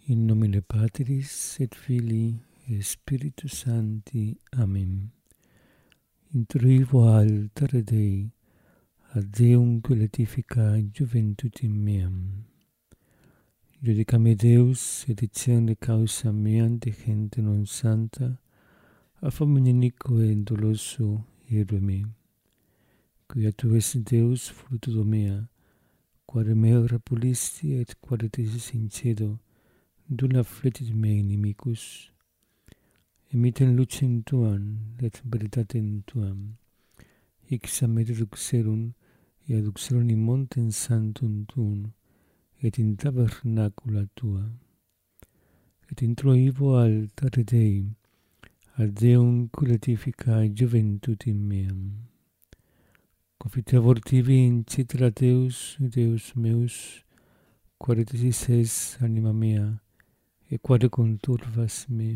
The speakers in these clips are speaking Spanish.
In nomine Patris et Filii et Spiritus Sancti. Amen. Introivo altare Dei, ad Deum glorifica juventutem meam. Judicame Deus, et dicerne causa meam de gente non santa, a famine inico et doloso ire me. Quia tu es Deus fructus mea, quare me rapulisti et quare tesis in cedo, dula fletit me inimicus, emiten lucem tuam et veritatem tuam, hic samete duxerum, et aduxerum in montem sanctum tuum, et in tabernacula tua. Et introivo altare Dei, ad Deum glorifica juventutem meam. Confitevor tibi in citra Deus, Deus meus, quare tesis es anima mea, et quare conturvas me.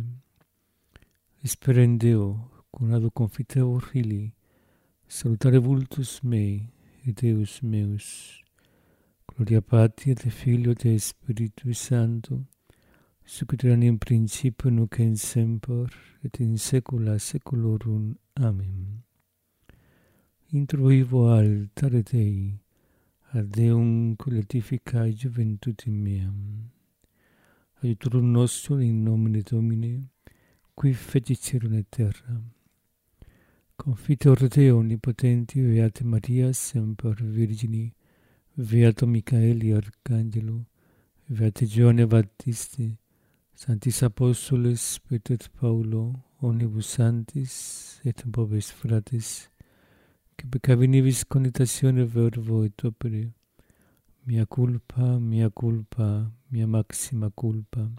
Esperendeo, conado confitevor illi, salutare vultus mei, et Deus meus. Gloria Patri et Filio et Spiritus Sancto, sic ut erat in principio nunc et semper, et in saecula saeculorum. Amen. Introivo altare Dei, ad Deum glorifica juventutem meam. Aiutorum nostrum in nomine Domini, qui fecit caelum et terra. Confiteor Deo omnipotenti, Beate Maria, semper Virgini, Beato Michaeli Arcangelo, Beate Johanne Baptiste, Sanctis Apostoles, Petro et Paulo, omnibus sanctis et pobes fratres, que peccabinibus cogitatione verbo et opere, mea culpa, mea maxima culpa.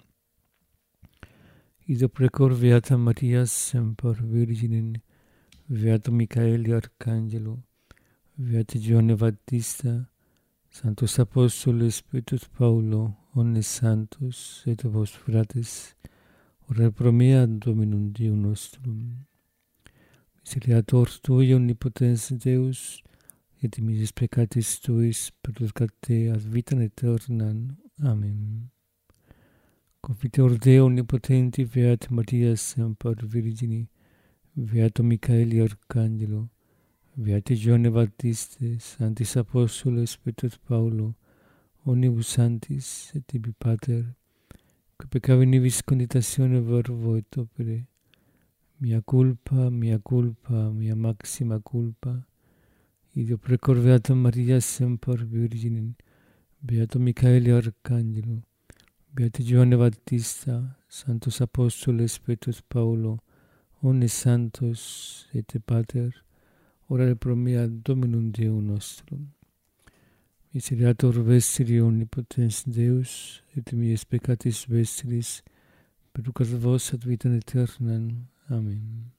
Id precor Beata Maria, semper Virginem, Beato Michaeli Arcangelo, Beate Johanne Baptista, Sanctos Apostoles, Petro et Paulo, omnes santos et vos fratres, ora pro mea Dominum Deum nostrum. Miseriator Tui, omnipotens Deus, et misis peccatis Tuis, perdurcate ad vitam aeternam. Amen. Confiteor Deo omnipotenti, Beate Maria, semper Virgini, Beato Michaeli Arcangelo, Beate Johanne Baptiste, Sanctis Apostoles, Petro et Paulo, omnibus sanctis et tibi Pater, que peccabinibus cogitatione verbo et opere, mea culpa, mea maxima culpa. Id precor Beata Maria, semper Virginem, Beato Michaeli Arcangelo, Beate Johanne Baptista, Sanctos Apostoles, Petro et Paulo, omnes santos et Pater, ora pro mea Dominum Deum nostrum. Miseriator vestri omnipotens Deus, et miis peccatis vestris, perducat vos ad vitam aeternam. Amen.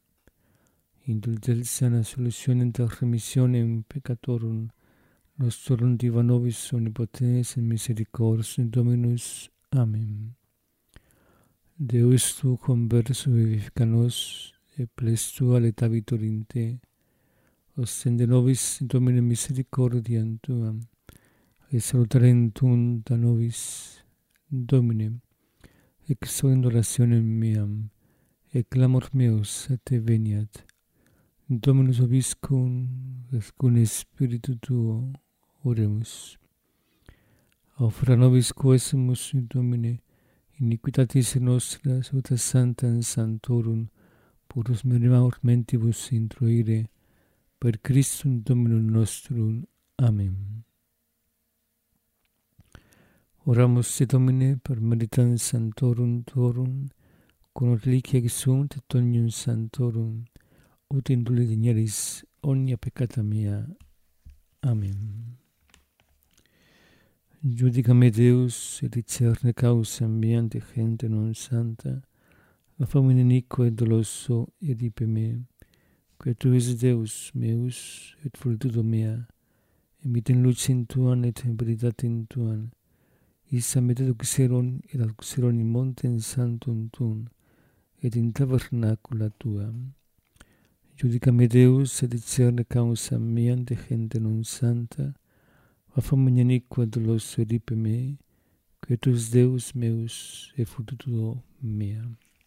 Indulgentia solutionem et remissionem peccatorum nostrum diva nobis omnipotens et misericordias Dominus. Amen. Deus tu converso vivifica nos, et plestu aletabitur in te, ostende nobis Domine misericordiam tuam, et salutarem tuum da nobis, Domine, exaudendo orationem meam, et clamor meus a te veniat. Dominus vobiscum, et cum spiritu tuo, oremus. Aufera nobis quesumus, Domine, iniquitatis nostras, ut sanctam sanctorum, purus mentibus introire, per Christum Dominum nostrum. Amen. Oramus se Domine per meritam sanctorum tuorum, con reliquia exunt et omnium sanctorum, ut indulge digneris omnia peccata mea. Amen. Judicame Deus, et discerne causam meam de gente non santa, a famine inico et doloso edipe me, quia tu es Deus meus, et fructus mea, emitem lucem tuam et veritatem tuam, issa me deduxerum et aduxerum in montem sanctum tuum, et in tabernacula tua. Judicame Deus, et discerne causam meam de gente non santa, a famine iniqua doloso edipe me, quietus Deus meus et futuro mea.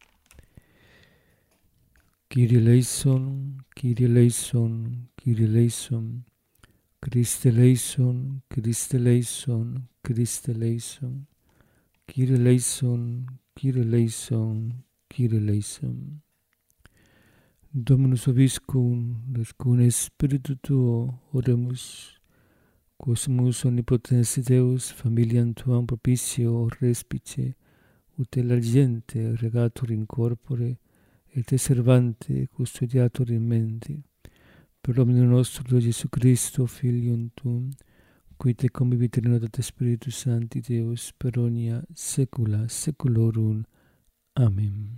Kyrie eleison, Kyrie eleison, Kyrie eleison, Christe eleison, Christe eleison, Christe eleison, Kyrie eleison, Kyrie eleison, Kyrie eleison. Dominus vobiscum, et cum spiritu tuo, oremus, quosmus omnipotens Deus, familiam tuam propicio respice, ut largiente regatur in corpore, et te servante custodiatur in mente, per Dominum nostro Gesù Christo, Filium tuum, qui te convivit in unitate Spiritus Sancti Deus, per omnia saecula saeculorum. Amén.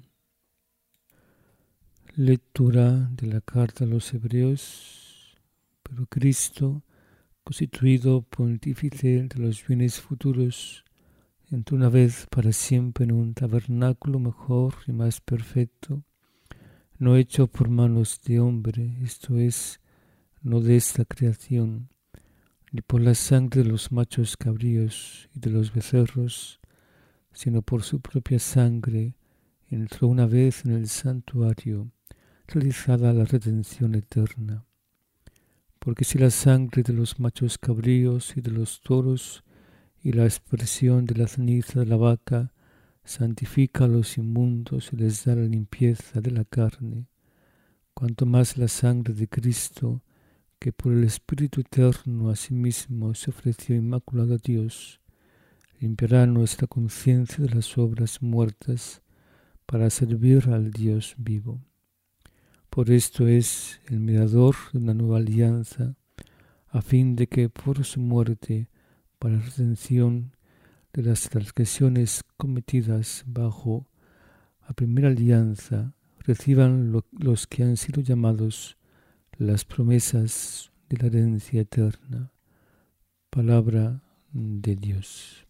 Lectura de la carta a los Hebreos. Pero Cristo, constituido pontífice de los bienes futuros, entró una vez para siempre en un tabernáculo mejor y más perfecto, no hecho por manos de hombre, esto es, no de esta creación, ni por la sangre de los machos cabríos y de los becerros, sino por su propia sangre, entró una vez en el santuario, realizada la redención eterna. Porque si la sangre de los machos cabríos y de los toros y la aspersión de la ceniza de la vaca santifica a los inmundos y les da la limpieza de la carne, cuanto más la sangre de Cristo, que por el Espíritu Eterno a sí mismo se ofreció inmaculado a Dios, limpiará nuestra conciencia de las obras muertas para servir al Dios vivo. Por esto es el mediador de una nueva alianza, a fin de que por su muerte, para la redención de las transgresiones cometidas bajo la primera alianza, reciban los que han sido llamados las promesas de la herencia eterna. Palabra de Dios.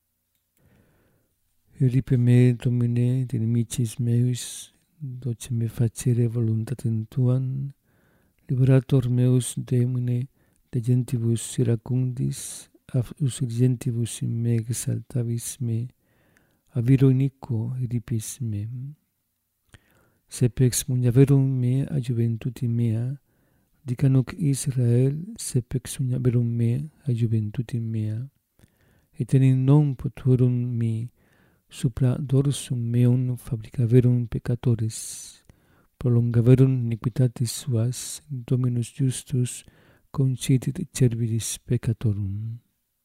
Eripe me, Domine, de nimicis meus, doce me facere voluntatem tuam, liberator meus, Domine, de gentibus iracundis, aus gentibus in me exaltavis me, a viro iniquo eripis me. Sepex munyaverum me a juventuti mea, dicanuc Israel, sepex munyaverum me a juventuti mea, et in non poturum mi supra dorsum meum fabricaverum peccatoris, prolongaverum iniquitatis suas, Dominus justus concedit cervidis peccatorum.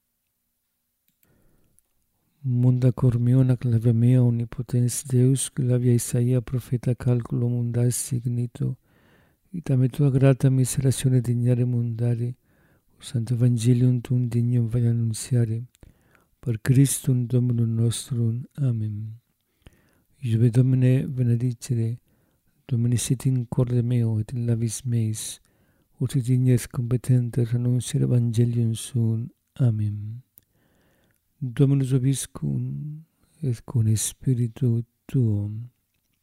Munda cor meum ac labia mea omnipotens Deus, labia Isaia profeta calculo mundas signito, et ame tua grata miseratione dignare mundare, Santo Evangelium tuum dignum vai annunziare, per Christum Dominum nostrum. Amen. Iube Domine benedicere, Domine sit in corde meo et in labis meis, ut dignes competenter annunciare Evangelium suum. Amen. Dominus vobiscum, et cum spiritu tuum.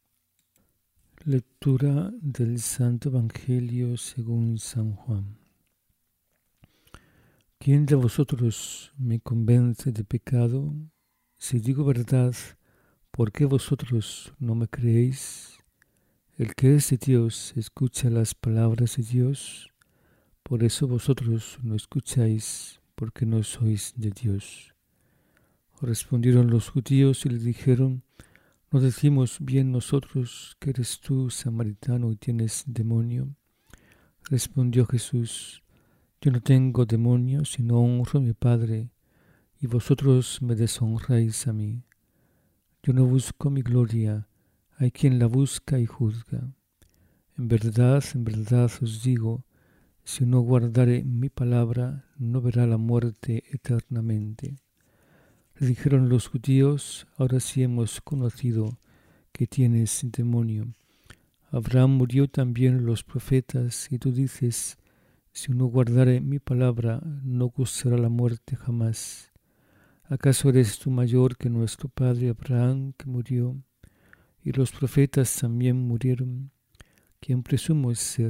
Lectura del Santo Evangelio según San Juan. ¿Quién de vosotros me convence de pecado? Si digo verdad, ¿por qué vosotros no me creéis? El que es de Dios escucha las palabras de Dios. Por eso vosotros no escucháis, porque no sois de Dios. Respondieron los judíos y le dijeron: ¿no decimos bien nosotros que eres tú samaritano y tienes demonio? Respondió Jesús: yo no tengo demonio, sino honro a mi Padre, y vosotros me deshonráis a mí. Yo no busco mi gloria, hay quien la busca y juzga. En verdad os digo, si no guardare mi palabra, no verá la muerte eternamente. Le dijeron los judíos: ahora sí hemos conocido que tienes demonio. Abraham murió también los profetas, y tú dices: si uno guardare mi palabra, no gustará la muerte jamás. ¿Acaso eres tú mayor que nuestro padre Abraham, que murió, y los profetas también murieron? ¿Quién presumo ser?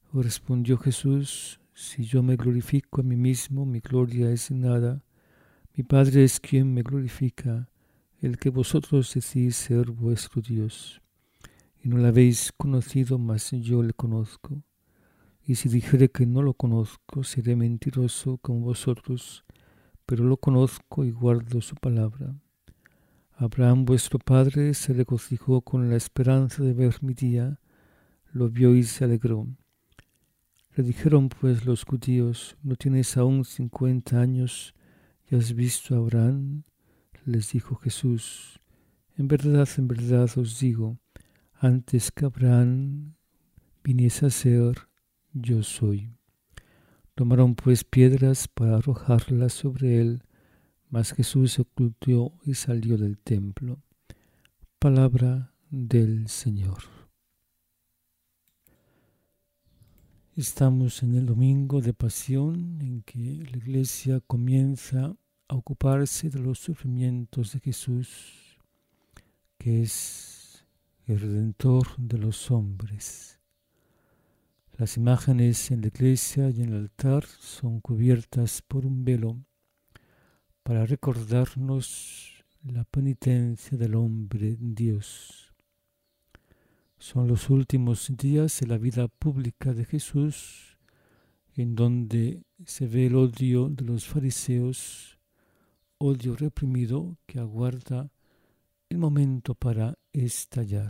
Respondió Jesús: si yo me glorifico a mí mismo, mi gloria es nada. Mi Padre es quien me glorifica, el que vosotros decís ser vuestro Dios. Y no lo habéis conocido, mas yo le conozco. Y si dijere que no lo conozco, seré mentiroso como vosotros, pero lo conozco y guardo su palabra. Abraham vuestro padre se regocijó con la esperanza de ver mi día, lo vio y se alegró. Le dijeron pues los judíos: ¿no tienes aún 50 años y has visto a Abraham? Les dijo Jesús: en verdad os digo, antes que Abraham viniese a ser, yo soy. Tomaron pues piedras para arrojarlas sobre él, mas Jesús se ocultó y salió del templo. Palabra del Señor. Estamos en el domingo de Pasión, en que la Iglesia comienza a ocuparse de los sufrimientos de Jesús, que es el Redentor de los hombres. Las imágenes en la iglesia y en el altar son cubiertas por un velo para recordarnos la penitencia del hombre en Dios. Son los últimos días de la vida pública de Jesús, en donde se ve el odio de los fariseos, odio reprimido que aguarda el momento para estallar.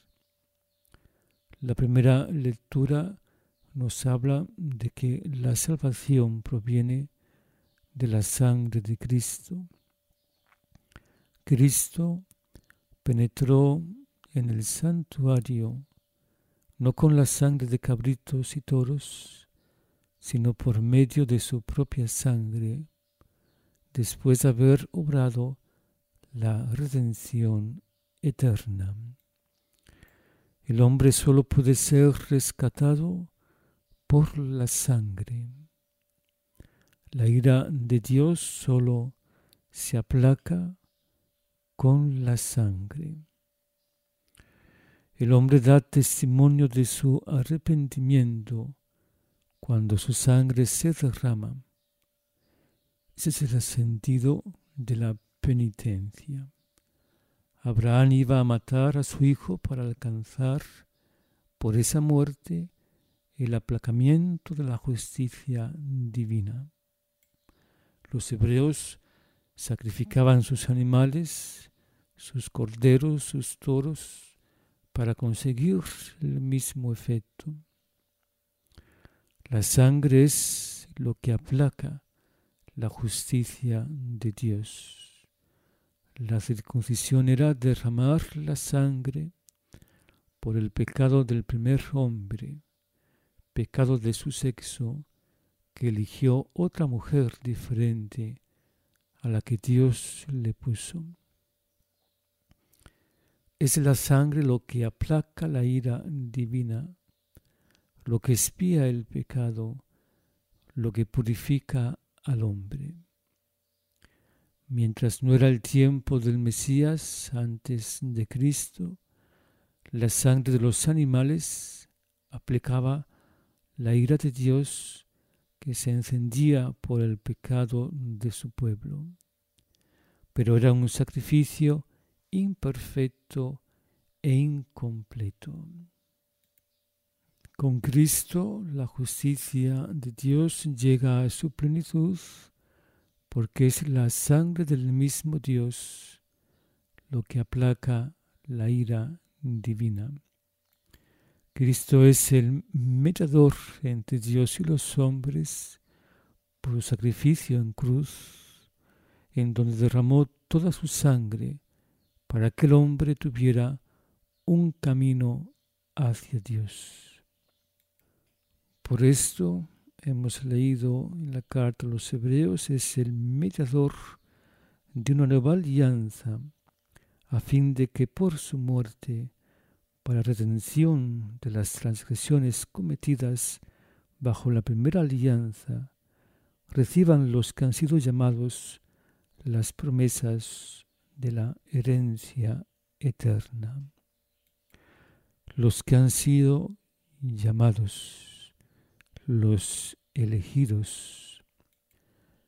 La primera lectura nos habla de que la salvación proviene de la sangre de Cristo. Cristo penetró en el santuario no con la sangre de cabritos y toros, sino por medio de su propia sangre, después de haber obrado la redención eterna. El hombre solo puede ser rescatado por la sangre. La ira de Dios solo se aplaca con la sangre. El hombre da testimonio de su arrepentimiento cuando su sangre se derrama. Ese es el sentido de la penitencia. Abraham iba a matar a su hijo para alcanzar por esa muerte el aplacamiento de la justicia divina. Los hebreos sacrificaban sus animales, sus corderos, sus toros, para conseguir el mismo efecto. La sangre es lo que aplaca la justicia de Dios. La circuncisión era derramar la sangre por el pecado del primer hombre, pecado de su sexo, que eligió otra mujer diferente a la que Dios le puso. Es la sangre lo que aplaca la ira divina, lo que expía el pecado, lo que purifica al hombre. Mientras no era el tiempo del Mesías antes de Cristo, la sangre de los animales aplicaba la ira de Dios que se encendía por el pecado de su pueblo. Pero era un sacrificio imperfecto e incompleto. Con Cristo, la justicia de Dios llega a su plenitud porque es la sangre del mismo Dios lo que aplaca la ira divina. Cristo es el mediador entre Dios y los hombres por su sacrificio en cruz, en donde derramó toda su sangre para que el hombre tuviera un camino hacia Dios. Por esto hemos leído en la carta a los Hebreos, es el mediador de una nueva alianza, a fin de que por su muerte, para redención de las transgresiones cometidas bajo la primera alianza, reciban los que han sido llamados las promesas de la herencia eterna. Los que han sido llamados, los elegidos.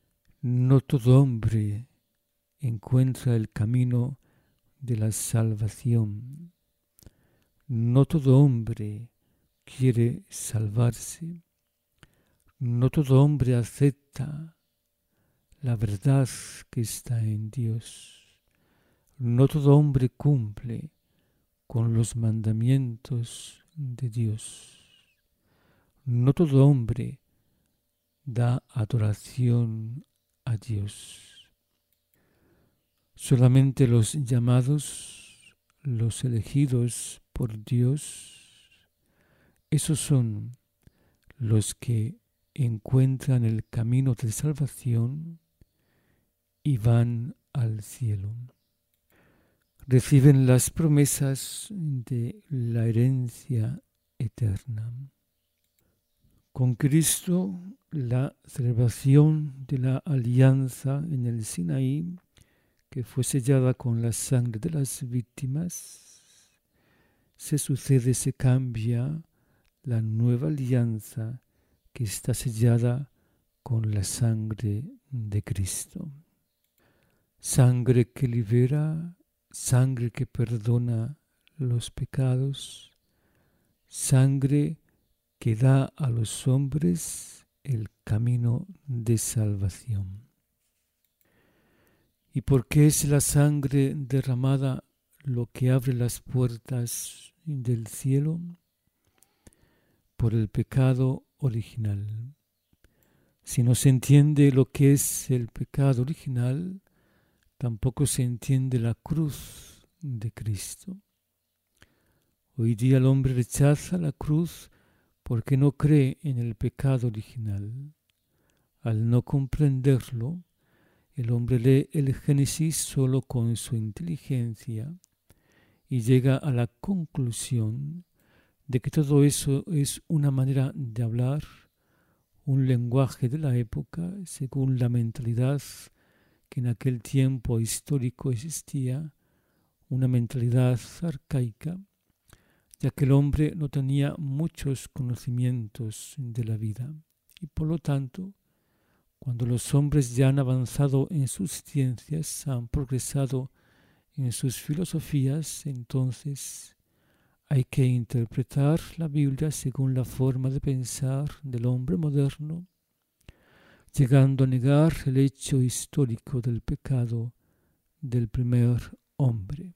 No todo hombre encuentra el camino de la salvación. No todo hombre quiere salvarse. No todo hombre acepta la verdad que está en Dios. No todo hombre cumple con los mandamientos de Dios. No todo hombre da adoración a Dios. Solamente los llamados, los elegidos por Dios, esos son los que encuentran el camino de salvación y van al cielo. Reciben las promesas de la herencia eterna. Con Cristo, la celebración de la alianza en el Sinaí, que fue sellada con la sangre de las víctimas, se cambia la nueva alianza que está sellada con la sangre de Cristo. Sangre que libera, sangre que perdona los pecados, sangre que da a los hombres el camino de salvación. ¿Y por qué es la sangre derramada lo que abre las puertas del cielo? Por el pecado original. Si no se entiende lo que es el pecado original, tampoco se entiende la cruz de Cristo. Hoy día el hombre rechaza la cruz porque no cree en el pecado original. Al no comprenderlo, el hombre lee el Génesis solo con su inteligencia y llega a la conclusión de que todo eso es una manera de hablar, un lenguaje de la época según la mentalidad que en aquel tiempo histórico existía, una mentalidad arcaica, ya que el hombre no tenía muchos conocimientos de la vida y por lo tanto, cuando los hombres ya han avanzado en sus ciencias, han progresado en sus filosofías, entonces hay que interpretar la Biblia según la forma de pensar del hombre moderno, llegando a negar el hecho histórico del pecado del primer hombre.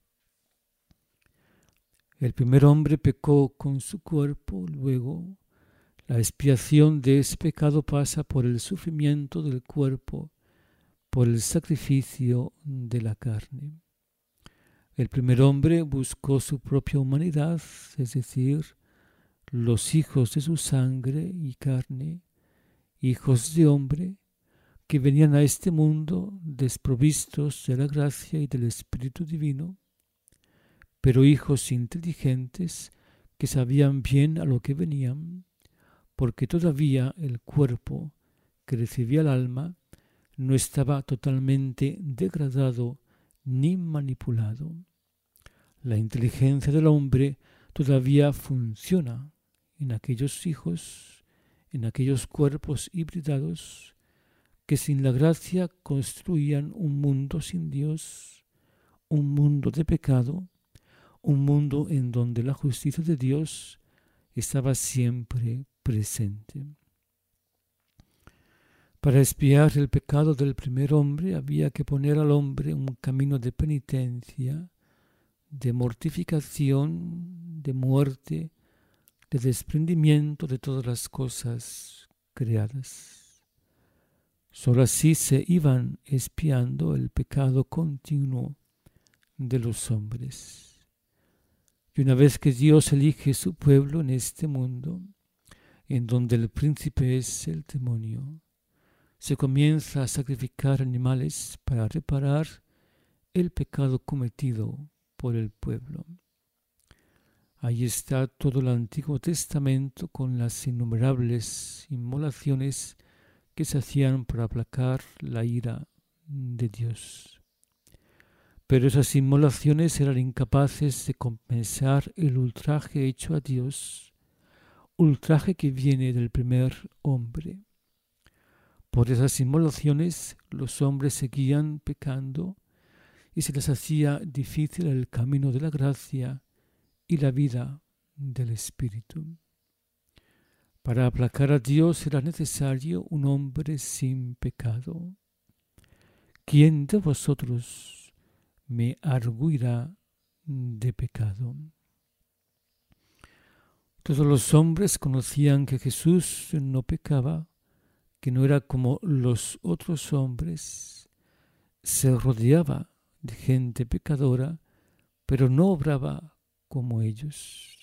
El primer hombre pecó con su cuerpo, luego la expiación de ese pecado pasa por el sufrimiento del cuerpo, por el sacrificio de la carne. El primer hombre buscó su propia humanidad, es decir, los hijos de su sangre y carne, hijos de hombre, que venían a este mundo desprovistos de la gracia y del Espíritu Divino, pero hijos inteligentes que sabían bien a lo que venían, porque todavía el cuerpo que recibía el alma no estaba totalmente degradado ni manipulado. La inteligencia del hombre todavía funciona en aquellos hijos, en aquellos cuerpos hibridados que sin la gracia construían un mundo sin Dios, un mundo de pecado, un mundo en donde la justicia de Dios estaba siempre presente. Para expiar el pecado del primer hombre había que poner al hombre un camino de penitencia, de mortificación, de muerte, de desprendimiento de todas las cosas creadas. Solo así se iban expiando el pecado continuo de los hombres. Y una vez que Dios elige su pueblo en este mundo, en donde el príncipe es el demonio, se comienza a sacrificar animales para reparar el pecado cometido por el pueblo. Ahí está todo el Antiguo Testamento con las innumerables inmolaciones que se hacían para aplacar la ira de Dios. Pero esas inmolaciones eran incapaces de compensar el ultraje hecho a Dios, ultraje que viene del primer hombre. Por esas inmolaciones los hombres seguían pecando y se les hacía difícil el camino de la gracia y la vida del Espíritu. Para aplacar a Dios era necesario un hombre sin pecado. ¿Quién de vosotros me arguirá de pecado? Todos los hombres conocían que Jesús no pecaba, que no era como los otros hombres. Se rodeaba de gente pecadora, pero no obraba como ellos.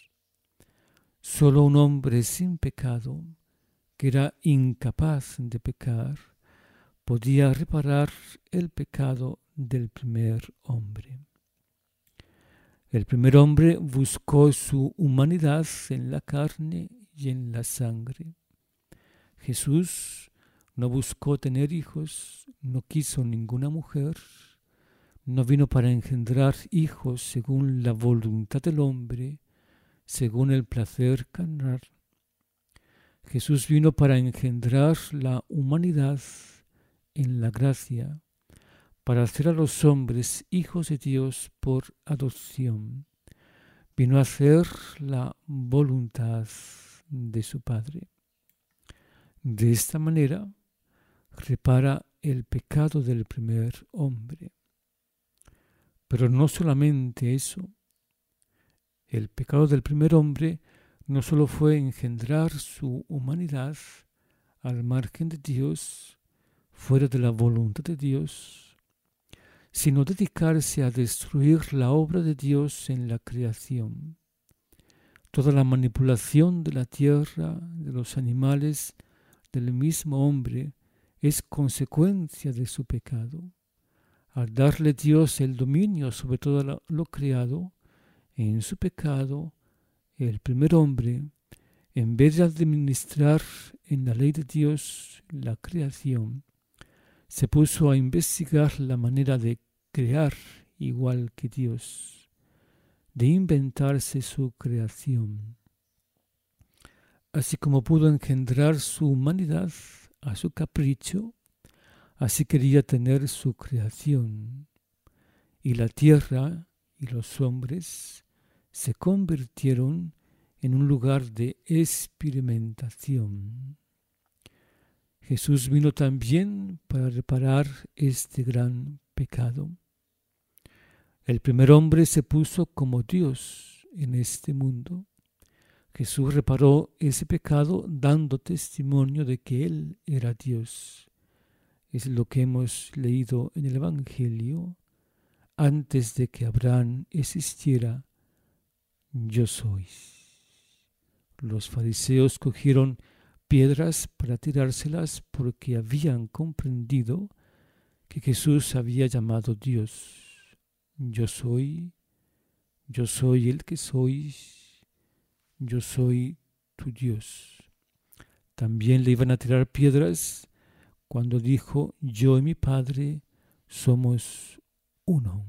Solo un hombre sin pecado, que era incapaz de pecar, podía reparar el pecado del primer hombre. El primer hombre buscó su humanidad en la carne y en la sangre. Jesús no buscó tener hijos, no quiso ninguna mujer, no vino para engendrar hijos según la voluntad del hombre, según el placer carnal. Jesús vino para engendrar la humanidad en la gracia, para hacer a los hombres hijos de Dios por adopción. Vino a hacer la voluntad de su Padre. De esta manera repara el pecado del primer hombre. Pero no solamente eso. El pecado del primer hombre no solo fue engendrar su humanidad al margen de Dios, fuera de la voluntad de Dios, sino dedicarse a destruir la obra de Dios en la creación. Toda la manipulación de la tierra, de los animales, del mismo hombre, es consecuencia de su pecado. Al darle Dios el dominio sobre todo lo creado, en su pecado, el primer hombre, en vez de administrar en la ley de Dios la creación, se puso a investigar la manera de crear igual que Dios, de inventarse su creación. Así como pudo engendrar su humanidad a su capricho, así quería tener su creación. Y la tierra y los hombres se convirtieron en un lugar de experimentación. Jesús vino también para reparar este gran pecado. El primer hombre se puso como Dios en este mundo. Jesús reparó ese pecado dando testimonio de que Él era Dios. Es lo que hemos leído en el Evangelio. Antes de que Abraham existiera, yo soy. Los fariseos cogieron piedras para tirárselas porque habían comprendido que Jesús había llamado Dios. Yo soy el que soy, yo soy tu Dios. También le iban a tirar piedras cuando dijo, yo y mi Padre somos uno.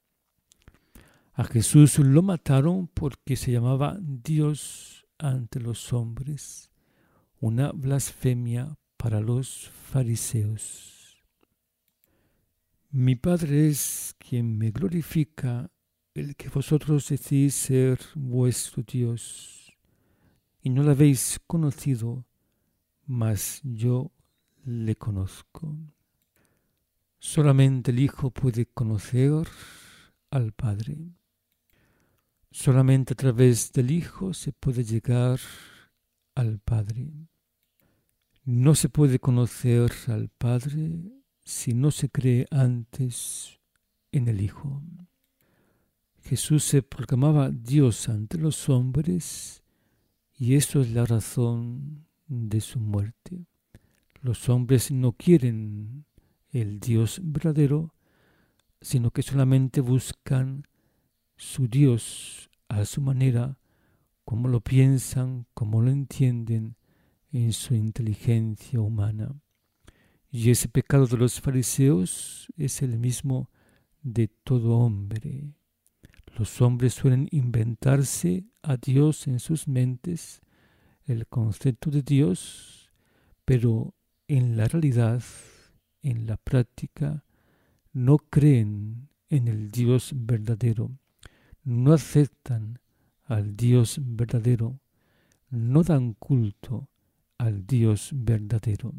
A Jesús lo mataron porque se llamaba Dios ante los hombres, una blasfemia para los fariseos. Mi Padre es quien me glorifica, el que vosotros decís ser vuestro Dios, y no lo habéis conocido, mas yo le conozco. Solamente el Hijo puede conocer al Padre. Solamente a través del Hijo se puede llegar al Padre. No se puede conocer al Padre si no se cree antes en el Hijo. Jesús se proclamaba Dios ante los hombres y eso es la razón de su muerte. Los hombres no quieren el Dios verdadero, sino que solamente buscan su Dios a su manera, como lo piensan, como lo entienden en su inteligencia humana. Y ese pecado de los fariseos es el mismo de todo hombre. Los hombres suelen inventarse a Dios en sus mentes, el concepto de Dios, pero en la realidad, en la práctica, no creen en el Dios verdadero, no aceptan al Dios verdadero, no dan culto al Dios verdadero.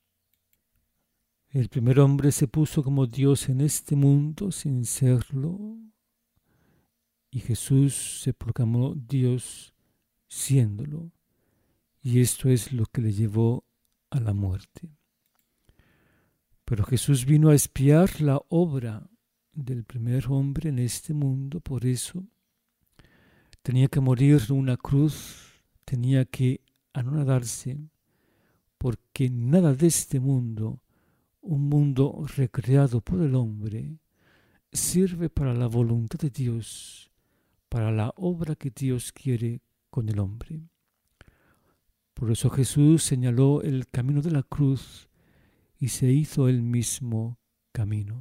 El primer hombre se puso como Dios en este mundo sin serlo, y Jesús se proclamó Dios siéndolo, y esto es lo que le llevó a la muerte. Pero Jesús vino a expiar la obra del primer hombre en este mundo, por eso tenía que morir en una cruz, tenía que anonadarse, porque nada de este mundo, un mundo recreado por el hombre, sirve para la voluntad de Dios, para la obra que Dios quiere con el hombre. Por eso Jesús señaló el camino de la cruz y se hizo él mismo camino.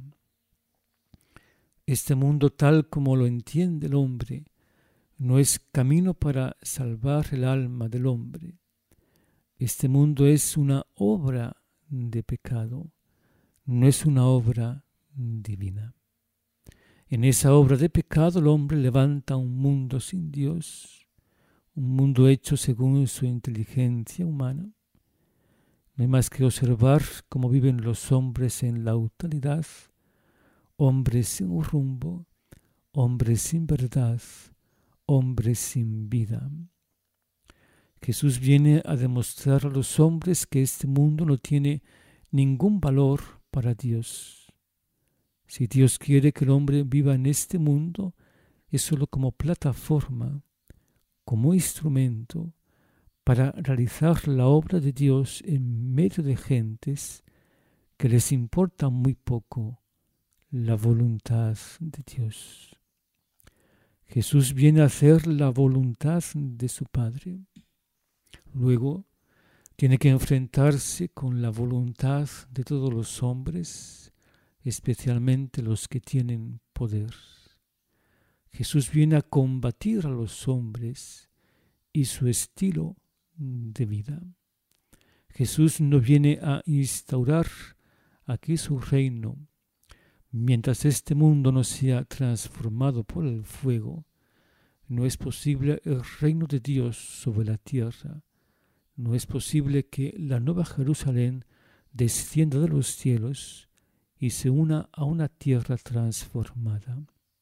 Este mundo tal como lo entiende el hombre no es camino para salvar el alma del hombre. Este mundo es una obra de pecado, no es una obra divina. En esa obra de pecado el hombre levanta un mundo sin Dios, un mundo hecho según su inteligencia humana. No hay más que observar cómo viven los hombres en la brutalidad, hombres sin un rumbo, hombres sin verdad, hombres sin vida. Jesús viene a demostrar a los hombres que este mundo no tiene ningún valor para Dios. Si Dios quiere que el hombre viva en este mundo, es solo como plataforma, como instrumento para realizar la obra de Dios en medio de gentes que les importa muy poco la voluntad de Dios. Jesús viene a hacer la voluntad de su Padre. Luego tiene que enfrentarse con la voluntad de todos los hombres, especialmente los que tienen poder. Jesús viene a combatir a los hombres y su estilo de vida. Jesús no viene a instaurar aquí su reino. Mientras este mundo no sea transformado por el fuego, no es posible el reino de Dios sobre la tierra. No es posible que la nueva Jerusalén descienda de los cielos y se una a una tierra transformada.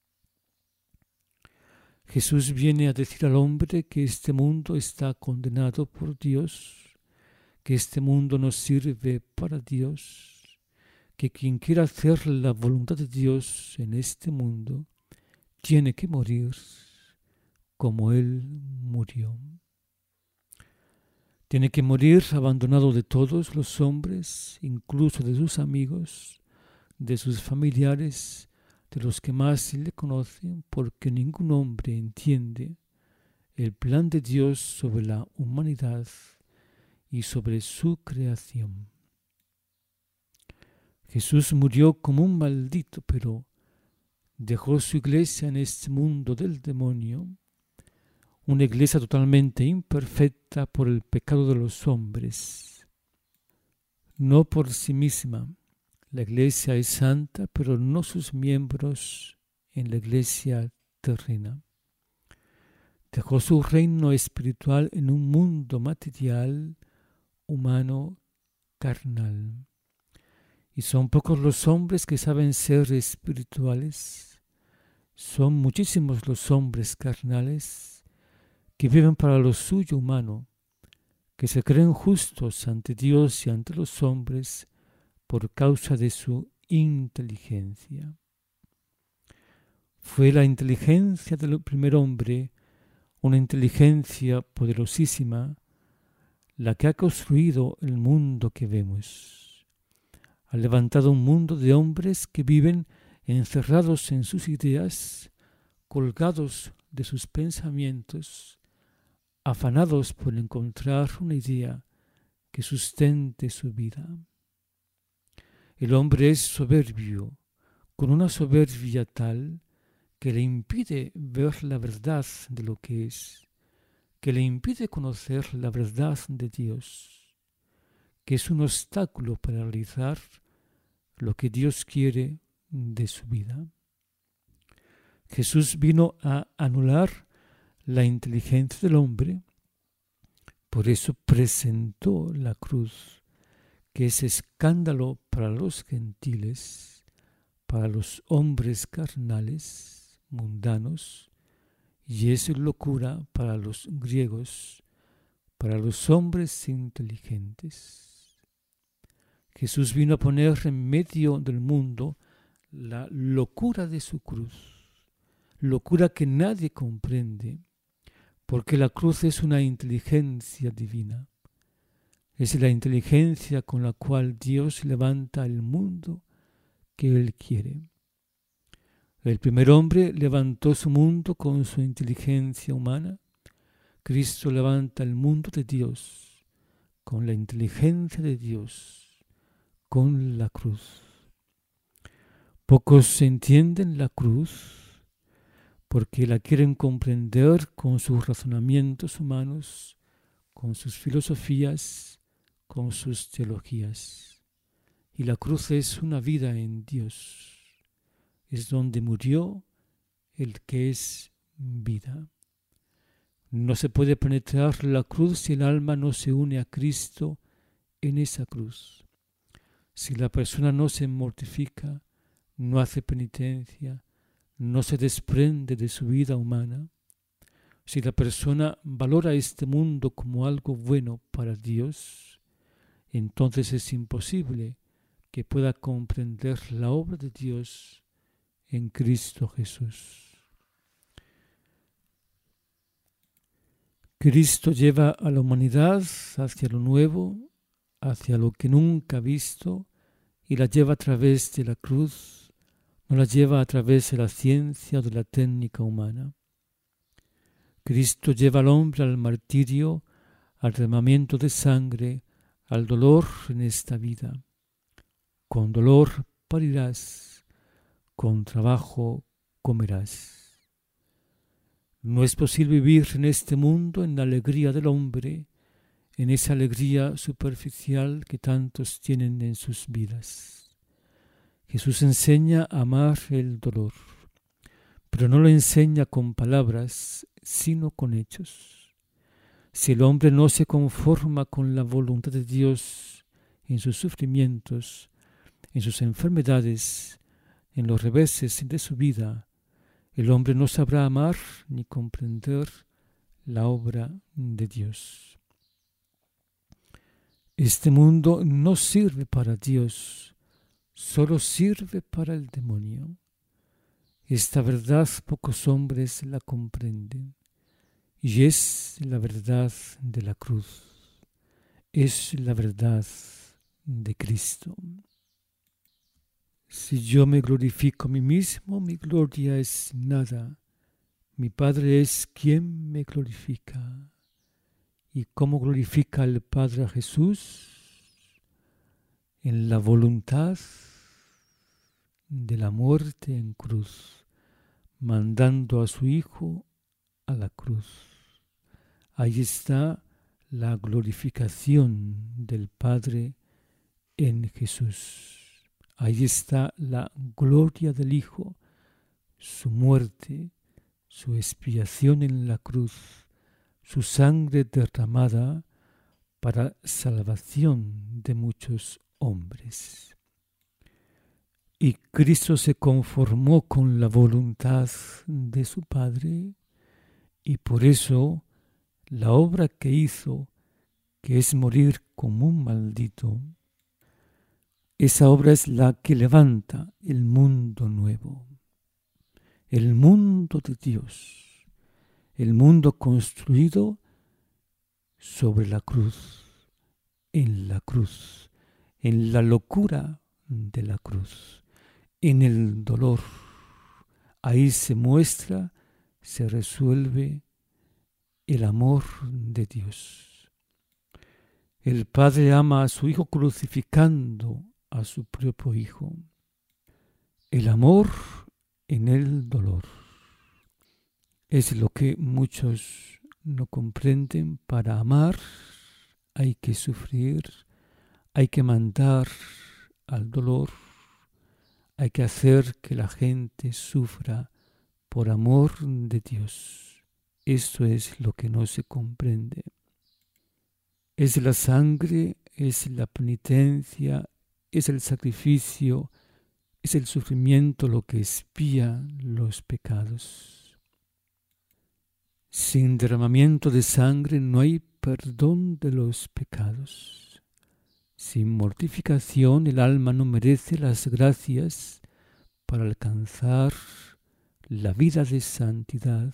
Jesús viene a decir al hombre que este mundo está condenado por Dios, que este mundo no sirve para Dios, que quien quiera hacer la voluntad de Dios en este mundo tiene que morir como Él murió. Tiene que morir abandonado de todos los hombres, incluso de sus amigos, de sus familiares, de los que más le conocen, porque ningún hombre entiende el plan de Dios sobre la humanidad y sobre su creación. Jesús murió como un maldito, pero dejó su iglesia en este mundo del demonio, una iglesia totalmente imperfecta por el pecado de los hombres, no por sí misma. La iglesia es santa, pero no sus miembros en la iglesia terrena. Dejó su reino espiritual en un mundo material, humano, carnal. Y son pocos los hombres que saben ser espirituales. Son muchísimos los hombres carnales que viven para lo suyo humano, que se creen justos ante Dios y ante los hombres por causa de su inteligencia. Fue la inteligencia del primer hombre, una inteligencia poderosísima, la que ha construido el mundo que vemos. Ha levantado un mundo de hombres que viven encerrados en sus ideas, colgados de sus pensamientos, afanados por encontrar una idea que sustente su vida. El hombre es soberbio, con una soberbia tal que le impide ver la verdad de lo que es, que le impide conocer la verdad de Dios. que es un obstáculo para realizar lo que Dios quiere de su vida. Jesús vino a anular la inteligencia del hombre, por eso presentó la cruz, que es escándalo para los gentiles, para los hombres carnales, mundanos, y es locura para los griegos, para los hombres inteligentes. Jesús vino a poner en medio del mundo la locura de su cruz, locura que nadie comprende, porque la cruz es una inteligencia divina. Es la inteligencia con la cual Dios levanta el mundo que Él quiere. El primer hombre levantó su mundo con su inteligencia humana. Cristo levanta el mundo de Dios con la inteligencia de Dios, con la cruz. Pocos entienden la cruz porque la quieren comprender con sus razonamientos humanos, con sus filosofías, con sus teologías. Y la cruz es una vida en Dios. Es donde murió el que es vida. No se puede penetrar la cruz si el alma no se une a Cristo en esa cruz. Si la persona no se mortifica, no hace penitencia, no se desprende de su vida humana, si la persona valora este mundo como algo bueno para Dios, entonces es imposible que pueda comprender la obra de Dios en Cristo Jesús. Cristo lleva a la humanidad hacia lo nuevo, hacia lo que nunca ha visto, y la lleva a través de la cruz, no la lleva a través de la ciencia o de la técnica humana. Cristo lleva al hombre al martirio, al derramamiento de sangre, al dolor en esta vida. Con dolor parirás, con trabajo comerás. No es posible vivir en este mundo en la alegría del hombre, en esa alegría superficial que tantos tienen en sus vidas. Jesús enseña a amar el dolor, pero no lo enseña con palabras, sino con hechos. Si el hombre no se conforma con la voluntad de Dios en sus sufrimientos, en sus enfermedades, en los reveses de su vida, el hombre no sabrá amar ni comprender la obra de Dios. Este mundo no sirve para Dios, solo sirve para el demonio. Esta verdad pocos hombres la comprenden, y es la verdad de la cruz, es la verdad de Cristo. Si yo me glorifico a mí mismo, mi gloria es nada. Mi Padre es quien me glorifica. ¿Y cómo glorifica el Padre a Jesús? En la voluntad de la muerte en cruz, mandando a su Hijo a la cruz. Ahí está la glorificación del Padre en Jesús. Ahí está la gloria del Hijo, su muerte, su expiación en la cruz, su sangre derramada para salvación de muchos hombres. Y Cristo se conformó con la voluntad de su Padre, y por eso la obra que hizo, que es morir como un maldito, esa obra es la que levanta el mundo nuevo, el mundo de Dios, el mundo construido sobre la cruz, en la locura de la cruz, en el dolor. Ahí se muestra, se resuelve el amor de Dios. El Padre ama a su Hijo crucificando a su propio Hijo. El amor en el dolor es lo que muchos no comprenden. Para amar hay que sufrir, hay que mandar al dolor, hay que hacer que la gente sufra por amor de Dios. Esto es lo que no se comprende. Es la sangre, es la penitencia, es el sacrificio, es el sufrimiento lo que expía los pecados. Sin derramamiento de sangre no hay perdón de los pecados. Sin mortificación el alma no merece las gracias para alcanzar la vida de santidad,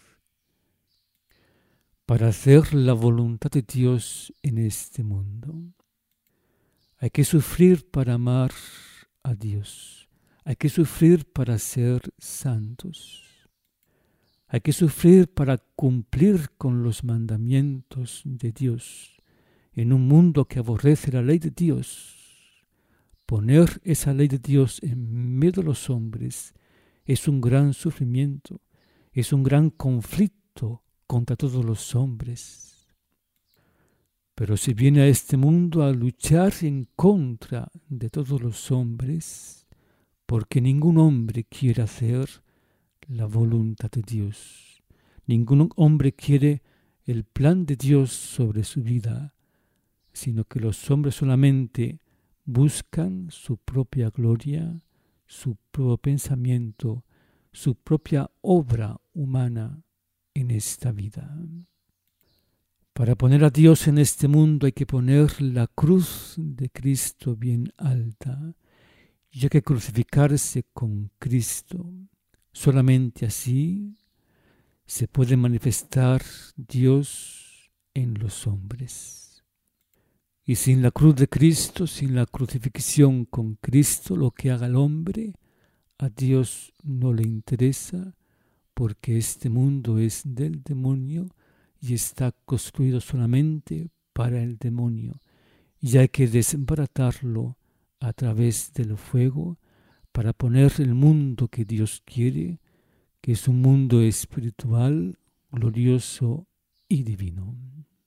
para hacer la voluntad de Dios en este mundo. Hay que sufrir para amar a Dios. Hay que sufrir para ser santos. Hay que sufrir para cumplir con los mandamientos de Dios en un mundo que aborrece la ley de Dios. Poner esa ley de Dios en medio de los hombres es un gran sufrimiento, es un gran conflicto contra todos los hombres. Pero se viene a este mundo a luchar en contra de todos los hombres, porque ningún hombre quiere hacer la voluntad de Dios. Ningún hombre quiere el plan de Dios sobre su vida, sino que los hombres solamente buscan su propia gloria, su propio pensamiento, su propia obra humana en esta vida. Para poner a Dios en este mundo hay que poner la cruz de Cristo bien alta, y hay que crucificarse con Cristo. Solamente así se puede manifestar Dios en los hombres. Y sin la cruz de Cristo, sin la crucifixión con Cristo, lo que haga el hombre, a Dios no le interesa, porque este mundo es del demonio y está construido solamente para el demonio. Y hay que desbaratarlo a través del fuego para poner el mundo que Dios quiere, que es un mundo espiritual, glorioso y divino.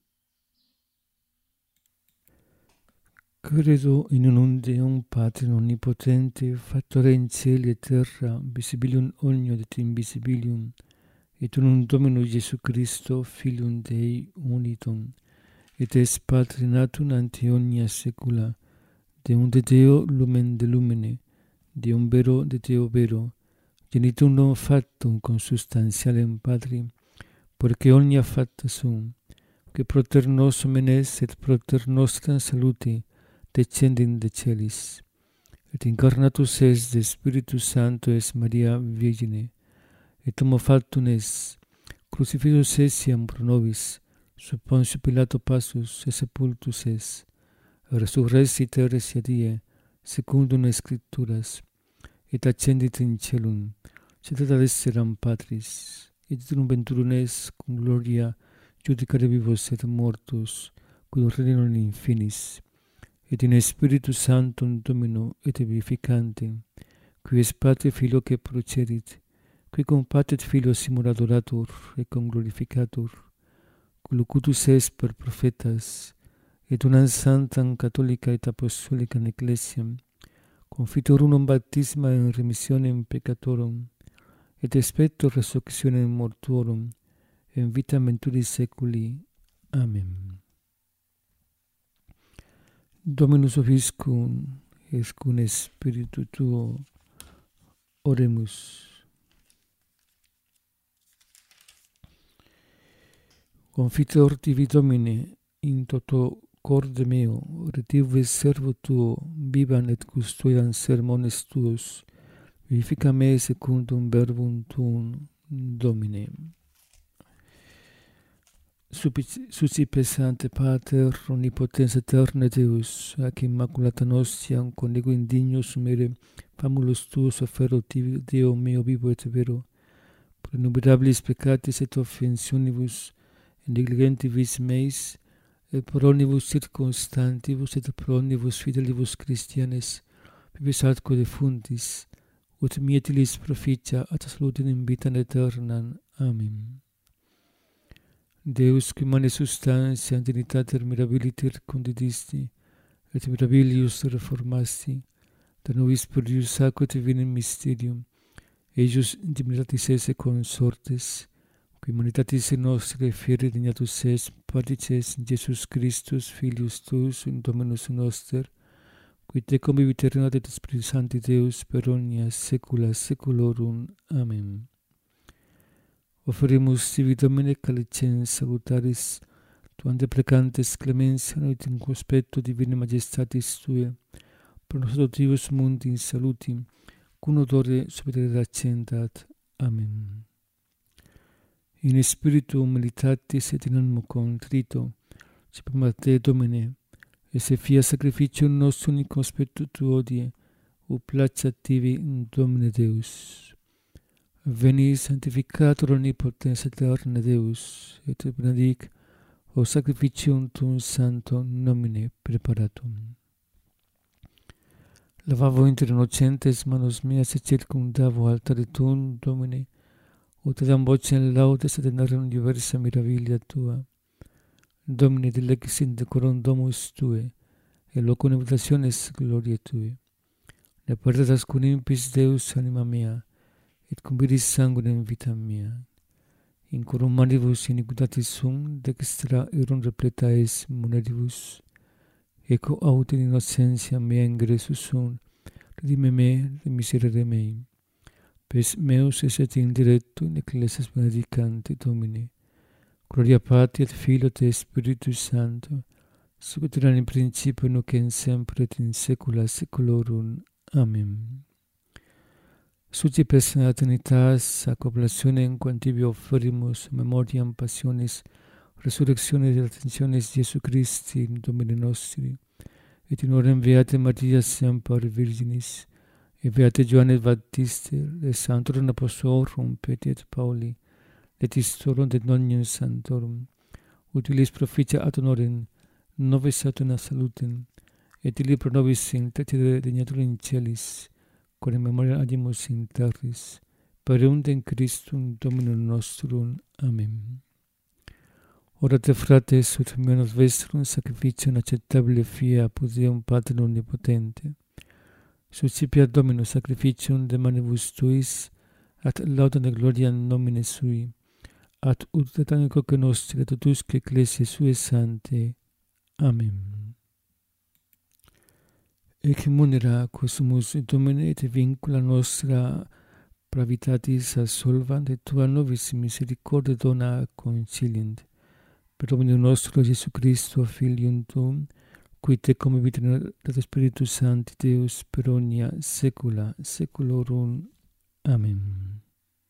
Credo in unum Deum Patrem Onnipotente, Fattore in cieli et terra, visibilium omnio et invisibilium, et unum Domino Iesu Christo, Filium Dei unitum, et es Patrinatum ante omnia saecula, Deum de Deo lumen de lumine, Deum vero de Deo vero, genitum non factum consubstantialem Patri, porque omnia facta sum, que proter nos menes et proter nostra salute descendit de celis, et incarnatus es de Spiritus Sancto es Maria Virgine, et homo factum es, crucifixus es iam pro nobis, sub Pontio Pilato passus et sepultus es, resurrexit tertia die, secundum Scripturas, et ascendit in caelum, sedet ad exteram Patris, et venturum es cum gloria judicare vivos et mortus, cum regnum in infinis, et in Spiritus Sanctum Domino et vivificantem, qui es Patre Filio que procedit, qui cum Patri et Filio simul adoratur et cum glorificatur, cum locutus es per prophetas, et unam sanctam catholica et apostolicam ecclesiam, confitur unum baptisma in remissionem peccatorum, et expecto resurrectionem mortuorum, in vitam venturi saeculi. Amen. Dominus vobiscum, et cum spiritu tuo. Oremus. Confitor tibi Domine, in toto corde meo, retive servo tuo, vivam et custodiam sermones tuos, vivifica me secundum verbum tuum, Domine. Sucipe Sancte Pater, omnipotens aeterne Deus, ac immaculata nostiam conigo indignus sumere famulus tuos offero tibi Deo meo vivo et vero, pro innumerabilis peccatis et offensionibus, et negligentibus meis, et pro omnibus circumstantibus et pro omnibus fidelibus Christianes, vivis atque defuntis, ut mietilis proficia at salutem in vitam aeternam. Amen. Deus, qui mane substantia in Trinitate mirabiliter condidisti, et mirabilius reformasti, da nobis purius aqua divinem mysterium, eius divinitatis esse consortes, qui humanitatis nostre fieri dignatus es, partices Jesus Christus, Filius tuus, in Dominus noster, qui te convivit et Spiritus Sancti Deus per omnia saecula saeculorum. Amen. Offerimus tibi Domine calicens salutaris, tuante precantes clementia noit in conspecto divine majestatis Tue, pro nos adoptivos mundi in salutim, cum odore superiore accendat. Amen. In spiritu humilitatis et in animo contrito, super te Domine, esse fia sacrificium nostrum in conspectu Tuo die, ut placet tibi Domine Deus. Veni sanctificator omnipotens aeterne Deus, et benedic o sacrificium tuum santo nomine preparatum. Lavavo inter innocentes manos meas et circumdavo altare tuum, Domine, ut adam vocem laudes et narram diversa mirabilia Tua. Domine dilex in decorum domus Tue, et locum habitationis gloriae Tue. Ne perdas cum impis Deus anima mea, et convidis sanguinem vita mea. In corum manibus iniquitatis sum, dextra erum repleta es moneribus. Eco aut in innocentia mea ingressus sum, redime me de miserere mei. Pes meus eset in diretto in ecclesias benedicante Domine. Gloria Patri et Filio et Spiritus Sancto, sicut erat in principio nunc et semper et in saecula saeculorum. Amen. Sucipes Trinitas, ac oblationem quam tibi offerimus memoriam passionis, resurrectionis et ascensionis Iesu Christi, Domine nostri, et in orem Beate Maria semper Virginis, et Beate Johannes Baptister, et Sanctorum Apostolorum Petri et Pauli, et Istorum et nonium Sanctorum, utilis proficia ad honorem nobis atuna salutem, et illi pro nobis intercedere dignatur in celis, quod in memoria agimus in terris, per eundem Christum Dominum nostrum. Amen. Ora te frates, ut menos vestrum sacrificium acceptabile fie apud Deum Pater omnipotente. Suscipia Dominus sacrificium de manibus tuis, ad laudem et gloriam nomine sui, ad utilitate coque nostri et totusque ecclesiae sue sanctae. Amen. Ec munera quesumus Domine et vincula nostra pravitatis assolvant, et Tua nobis misericordia dona conciliant. Per Dominum nostro Iesu Christo, Filium Tuum, qui te convivit et Spiritus Sancti Deus per omnia saecula saeculorum. Amen.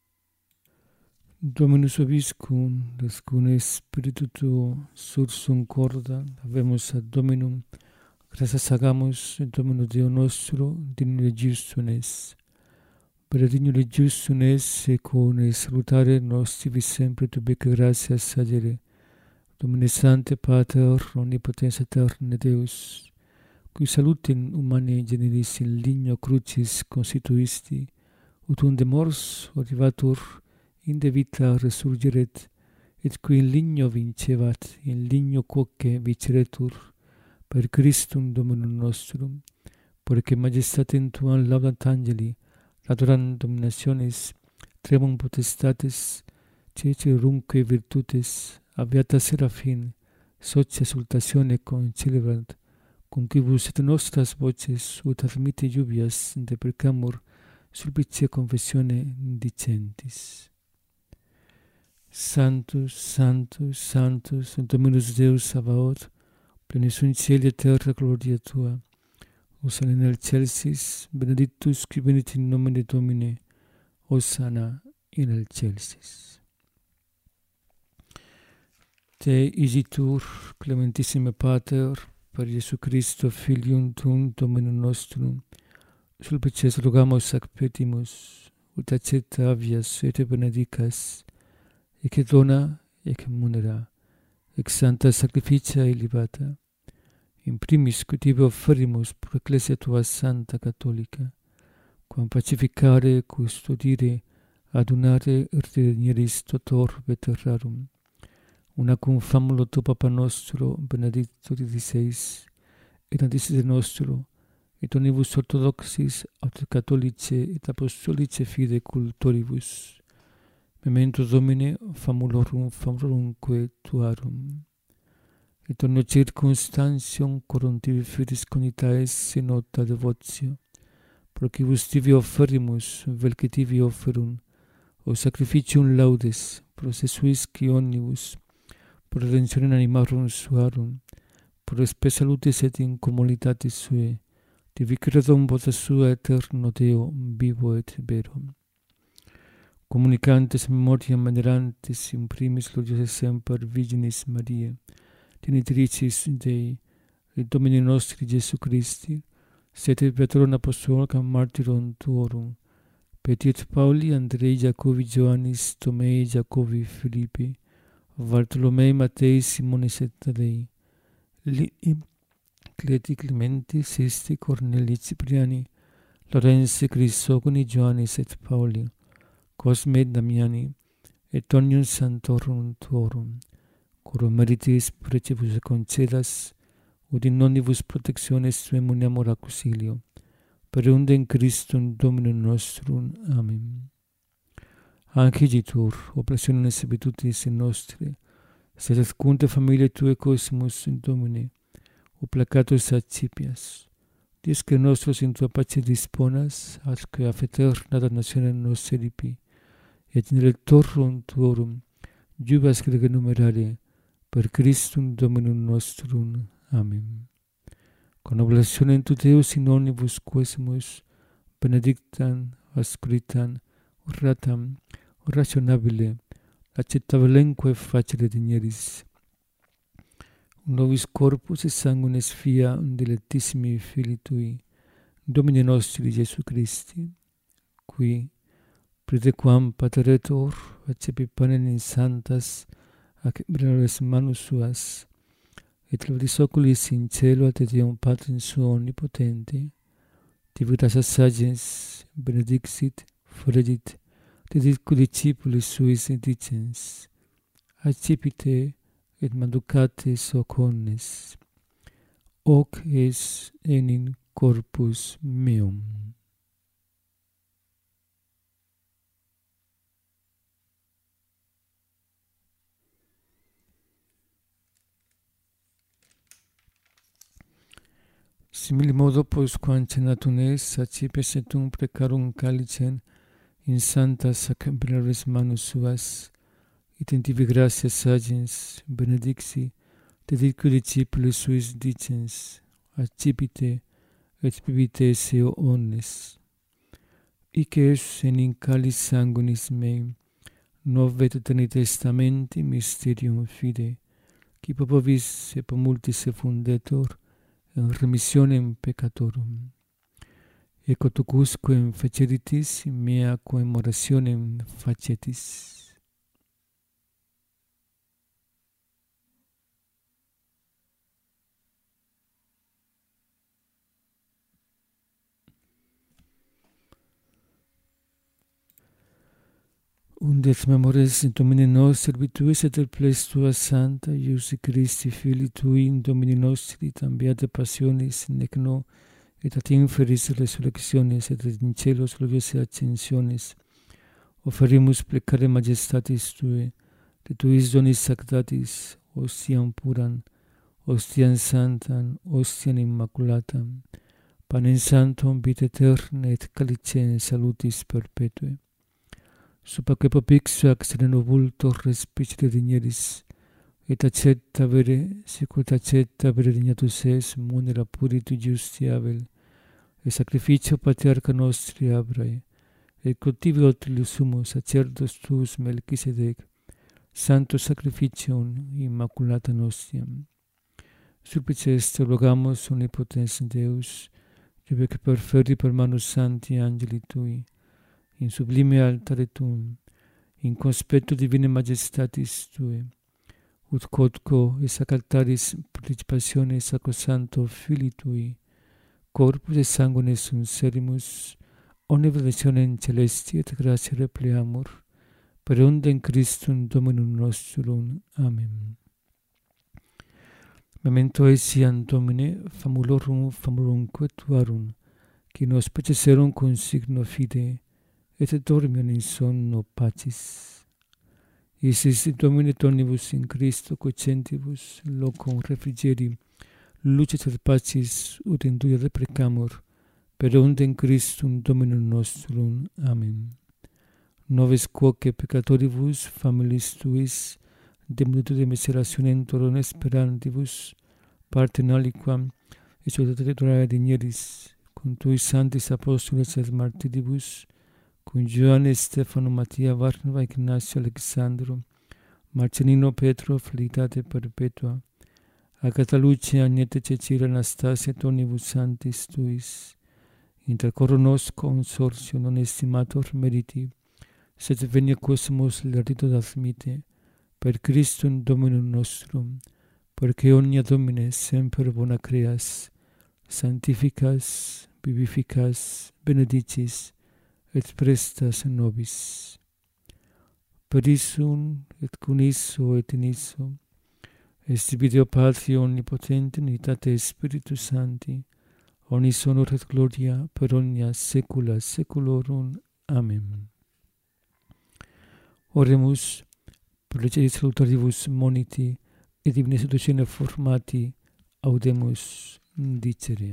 Dominus vobiscum, rescune Spiritu Tuo, sursum corda, habemus ad Dominum, gratias agamus Domino Deo nostro, dignum justum es. Per dignum justum es, et con salutare nos tibi sempre tu bec gratias sagere. Domine Sancte Pater, omnipotens aeterne Deus, qui salutem humanae generis in ligno crucis constituisti, ut unde mors orivatur, inde vita resurgeret, et qui in ligno vincevat, in ligno quoque viceretur, per Christum Dominum nostrum, porque majestatem Tuam laudant angeli, laudant dominationis, tremum potestates, cecerumque virtutes, aviata serafin, socia exultatione concelebrant, cum quibus et nostras voces ut admite lluvias deprecamur sulpicia confessione dicentis. Sanctus, Sanctus, Sanctus, Dominus Deus Sabaoth, plenus in caeli et terra gloria Tua, Hosanna in excelsis, benedictus qui venit in nomine Domini, Hosanna in excelsis. Te isitur, clementissime Pater, per Iesu Christo, Filium Tuum, Dominum nostrum, sulpices rogamus ac petimus, ut accetta avias et benedicas, ec dona, ec munera, ex santa sacrificia illibata, in primis qui tibi offerimus pro ecclesia Tua Santa Catholica, quam pacificare, custodire, adunare, redenieris totor veterrarum, una cum famulo Tu Papa nostro, Benedicto XVI, et antecessor nostro, et omnibus orthodoxis, aut catholice et apostolice fide cultoribus. Memento Domine famulorumque tuarum. Et omnia circumstantium corruntivi fidis conitaes in nota devotio, procibus tibi offerimus, vel que tibi offerum, o sacrificium laudes, processuis omnibus, pro redemptionem animarum suarum, pro spe salutis et in communitatis suae, tibi credum vota sua eterno Deo, vivo et vero. Communicantes memoriam venerantes in primis gloriose semper Virginis Mariae, Genitricis Dei, et Domini nostri Jesu Christi, sete Petron Apostolicam martyrum tuorum, Petiet Pauli, Andrei, Jacobi, Ioannis, Tomei, Jacobi, Philippi, Bartolomei, Matei, Simonis et Tadei, Cleti, Clementi, Sisti, Corneli, Cipriani, Lorenzi, Crisogoni, Ioannis et Pauli, Cosme, Damiani, et omnium santorum tuorum, coro meritis precibus concedas, ut in omnibus protectiones tuae muniamur auxilio, per undem Christum Dominum nostrum. Amen. Anciditur, oblationes habitutis in nostre, sed adcunte familiae tuae cosimus in Domine, o placatus accipias. Dies que nostros in tua pace disponas, atque a eterna damnationem nos seripi, et in electorum tuorum, jubas grege numerare, per Christum Dominum nostrum. Amen. Con oblationem tu Deus in omnibus quesimus, benedictam, ascritam, oratam, rationabile, accettabilemque facere digneris. Nobis corpus et sanguinis fia dilectissimi Filii Tui, Domini nostri Jesu Christi, qui, praetequam pateretur, accepi panem in sanctas ac brevis manus suas, et levis oculis in cielo ad Deum Patrum suo omnipotente, divitatis sagens benedixit, fregit, dedit discipulis suis dicens, accipite et manducate hoc omnes, hoc es enim corpus meum. Simili modo postquam cenatum es, accipes et precarum calicem in sanctas ac brevis manus suas, et in tibi gratias sagens benedixi, dedit discipulis suis dicens, accipite et bibite esse omnes. Hic es enim calis sanguinis meum, novet eterni testamenti mysterium fide, qui pro vobis et pro multis effundetur in remissionem peccatorum. Ecco tucusquem feceritis, mea commemorationem facetis. Undet memores in Domini nostri servituis et el ples tua santa, Iesu Christi, Filii Tui, in Domini nostri, tam beate passionis, nec no, et ad inferis resurrectionis, et in celos gloriose ascensionis, offerimus plecare majestatis Tue, de Tuis donis sacratis, ostiam puram, ostiam santam, ostiam immaculatam, panem sanctum vita aeterna et calicem salutis perpetue. Supaque propixua ac sereno vultor respicere digneris, et accetta vere, sicut accetta vere dignatus es, munera puritu justiavel, et sacrificio patriarca nostri Abrae, et cultivi otilus sumus sacerdos tuus Melchisedec, santo sacrificium immaculata nostiam. Supplices te rogamus omnipotens Deus, Deo que perferi per manus santi angeli Tui, in sublime altare Tuum, in conspectu divine majestatis Tue, ut quodco esac altaris participationes sacrosancto Filii Tui, corpus et sanguine sunt serimus, omne benedictionem celesti et gratia repleamur, per undem Christum Dominum nostrum. Amen. Memento essiam Domine, famulorum famulumque tuarum, qui nos peceserum con signo fide, et dormiam in sonno pacis. Isis Domine tonibus in Christo quocentibus, locum refrigeri, luces et pacis, ut in duia deprecamur, per undem Christum Dominum nostrum. Amen. Noves quoque peccatoribus familis tuis, de multitude miserationentorum esperantibus, partem aliquam, et solidaritate durae digneris, cum tuis sanctis apostolis et martiribus, cum Ioanne, Stefano, Mattia, Barnaba, Ignacio, Alexandro, Marcelino, Petro, felicitate perpetua, Agata Lucia, Agnete, Cecilia, Anastasia, tonibus sanctis tuis, inter coro nos consortio non estimator meriti, sed venia quesumus lardito admite, per Christum Dominum nostrum, perché omnia Domine semper bona creas, sanctificas, vivificas, benedicis, et prestas nobis. Per issum, et cum isso, et in isso, est Deo Patria omnipotente, in unitate Spiritus Sancti, omnis honor et gloria per omnia saecula saeculorum. Amen. Oremus per legere salutaribus moniti et divina seductione formati audemus dicere.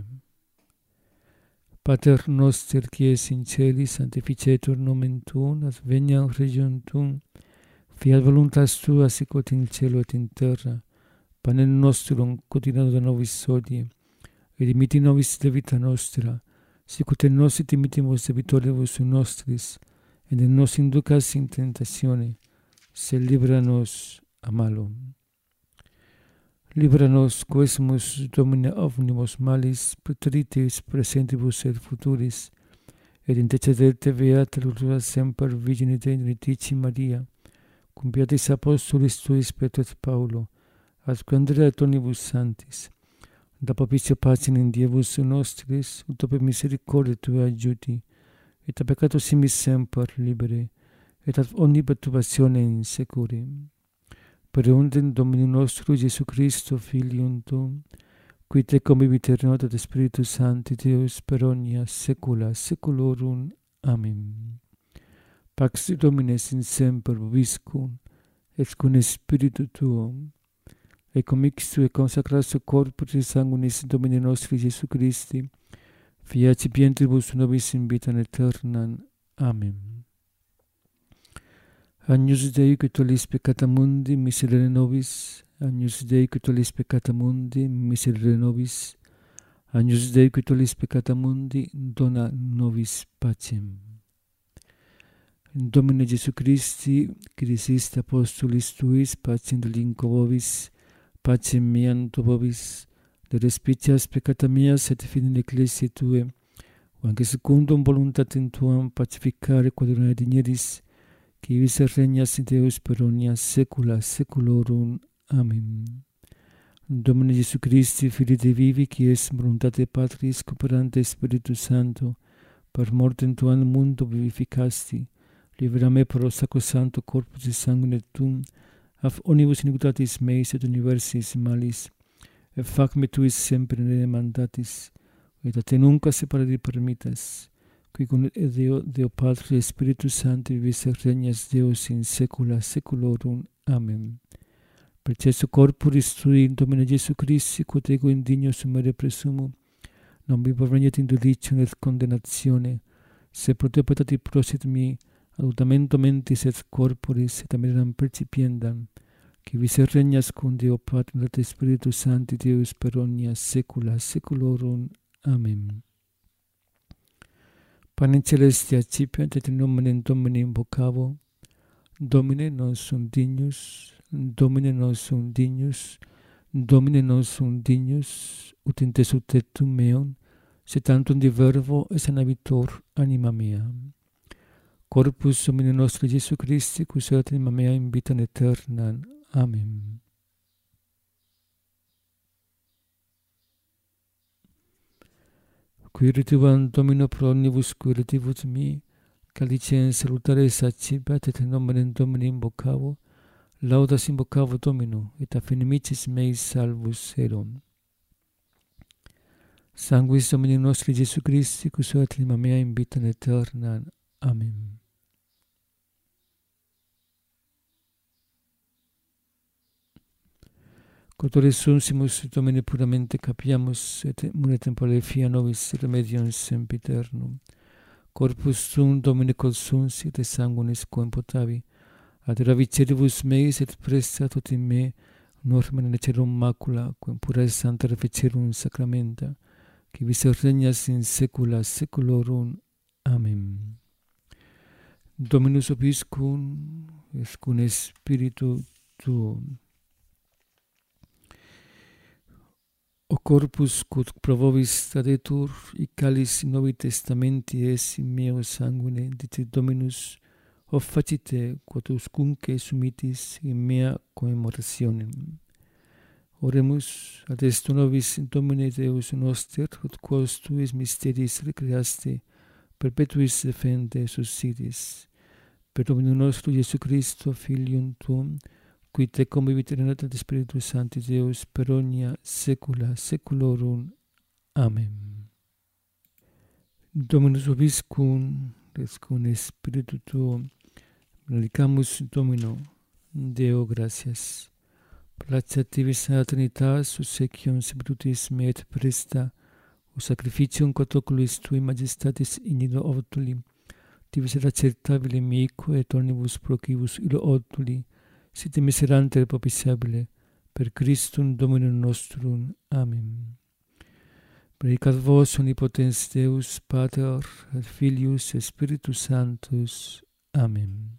Pater noster qui es in celis, sanctificetur nomen tuum, adveniat regnum tuum, fiat voluntas tua sicut in cielo et in terra. Panem nostrum quotidianum da nobis hodie, et dimitti nobis debita nostra, sicut et nos dimittimus debitoribus nostris, et ne nos inducas in tentatione, sed libera nos a malo. Libera nos quesumus Domine omnibus malis, preteritis presentibus et futuris, et intercedete beata Lurura semper Virgine Dei Benedicti Maria, cum beatis apostolis tuis Petro et Paulo, ad quandere et omnibus sanctis, da propicio pacem in Diebus nostris, ut per misericordia tua adjuti, et a peccato simis semper libere, et ad omni perturbationem securi. Per undem Dominum nostrum Iesu Christo, Filium tuum, qui te convivit et Spiritus Sancti Deus per omnia saecula saeculorum. Amen. Pax Domini sin semper vobiscum, et cum spiritu tuum, et commixtu et consacratio corporis sanguinis Domini nostri Iesu Christi, fiat cipientibus nobis in vitam aeternam. Amen. Agnus Dei, qui tollis peccata mundi, miserere nobis. Agnus Dei, qui tollis peccata mundi, miserere nobis. Agnus Dei, qui tollis peccata mundi, dona nobis pacem. Domine Iesu Christi, qui diciste apostolis tuis, pacem relinquo vobis, pacem meam tu vobis, de respicias peccata meas et fide in ecclesiae tue, anche secundum voluntatem tuam pacificare quadrone digneris, qui vis regnas Deus per omnia saecula saeculorum. Amen. Domine Iesu Christi, Filii Dei vivi, qui es voluntate Patris, cooperante Spiritus Sancto, per mortem tuam mundo vivificasti, libera me pro sacrosancto corpus et sanguine tuum, af omnibus iniquitatis meis et universis malis, et fac me tuis semper in mandatis, et a te nunca separare permittas, qui cum Deo Patri et Spiritus Sancti vivis et regnas Deus in saecula saeculorum. Amen. Per cesu corporis tui, Domine Iesu Christi, quod ego indigno sumere presumo, non vi proveniet in judicium et condemnatione, se pro Deo petati prosit mi, adultamento mentis et corporis, et amenam percipiendam, qui vis et regnas cum Deo Patri et Spiritus Sancti Deus per omnia saecula saeculorum. Amen. Panem celestia accipiat et in nomine Domini invocavo, Domine non sum dignus, Domine non sum dignus, Domine non sum dignus, ut in te subtectum meum, se tantum di verbo et sanabitur anima mea. Corpus Domini nostri Iesu Christi, cui serat anima mea in vitam aeternam. Amen. Qui rituam Domino pro omnibus qui retivus mi, calicem salutare sacibat et in nomine Domini invocavo, laudas invocavo Domino, et affinimicis meis salvus erum. Sanguis Domini nostri Jesu Christi, cusuat lima mea in vita aeterna. Amen. Quod sunsimus Domine puramente capiamus, et mune tempore fia nobis remedium sempiternum. Corpus sum Domine quod sunsit, et sanguinis quem potavi, ad ravicieribus meis et presta tot in me, norma necerum macula, quem pura et santa reficerum sacramenta, qui vis regnas in saecula saeculorum. Amen. Dominus vobiscum, et cum spiritu tuo. O corpus quod pro vobis tradetur, et calis in Novi Testamenti es in meo sanguine, dicit Dominus, o facite quod uscunque sumitis in mea commemorationem. Oremus ad esto nobis Domine Deus noster, ut quos tuis mysteris recreaste, perpetuis defende suscitis. Per Dominum nostro Iesu Christo, Filium Tuum, qui te convivit in unitate Spiritus Sancti Deus per omnia saecula saeculorum. Amen. Dominus vobiscum, et cum spiritu tuo, benedicamus Domino, Deo gratias. Placeat tibi sana Trinitas, obsequium spiritus mei et presta, o sacrificium quod oculis tui majestatis in illo ortuli, tibi sed acceptabile mico et omnibus procibus illo ortuli, sit miserante et propitiabile, per Christum Dominum nostrum. Amen. Benedicat vos omnipotens Deus, Pater, et Filius, et Spiritus Sanctus. Amen.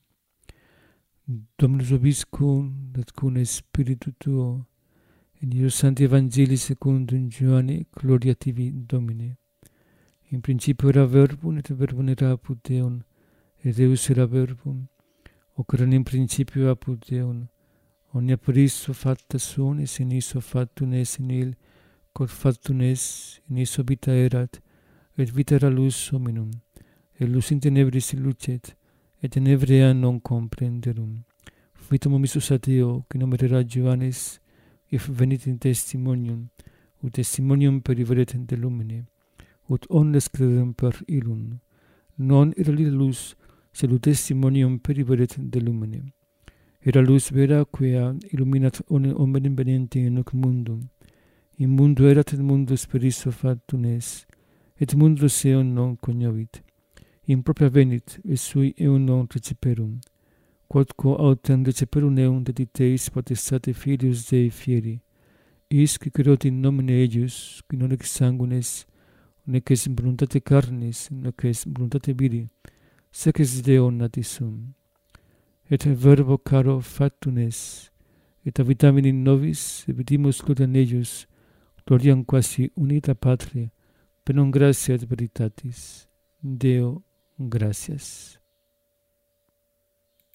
Dominus vobiscum, et cum spiritu tuo, in Iesus Sancti Evangelii secundum Ioanne, gloria tibi, Domine. In principio era Verbum, et Verbum era apud Deum, et Deus era Verbum, hoc erat in principio apud Deum. Omnia per issue facta sunt, et in issue factum est in il, quod factum est, in issue vita erat, et vita era lux hominum, et lux in tenebris lucet, et tenebrea non comprenderum. Vitam omissus a Deo, qui nomen Johannes, if venit in testimonium, ut testimonium periveret de lumine, ut omnes credem per illum. Non era lira lux, sed ut testimonium periveret de lumine. Era lux vera quia illuminat omnem venente in hoc mundum. In mundo erat, et mundus per issue factum est, et mundus eum non cognovit. In propria venit, et sui eum non receperum. Quodquo autem receperum eum dediteis potestate Filius Dei fieri. Is qui creot in nomine eius, qui non ex sanguinis, nec ex voluntate carnis, nec ex voluntate viri, sec ex Deo natis sum. Et verbo caro factum est, et habitavi in nobis, et vidimus gloria in eius, gloriam quasi unita Patria, per non gratia et veritatis. Deo gratias.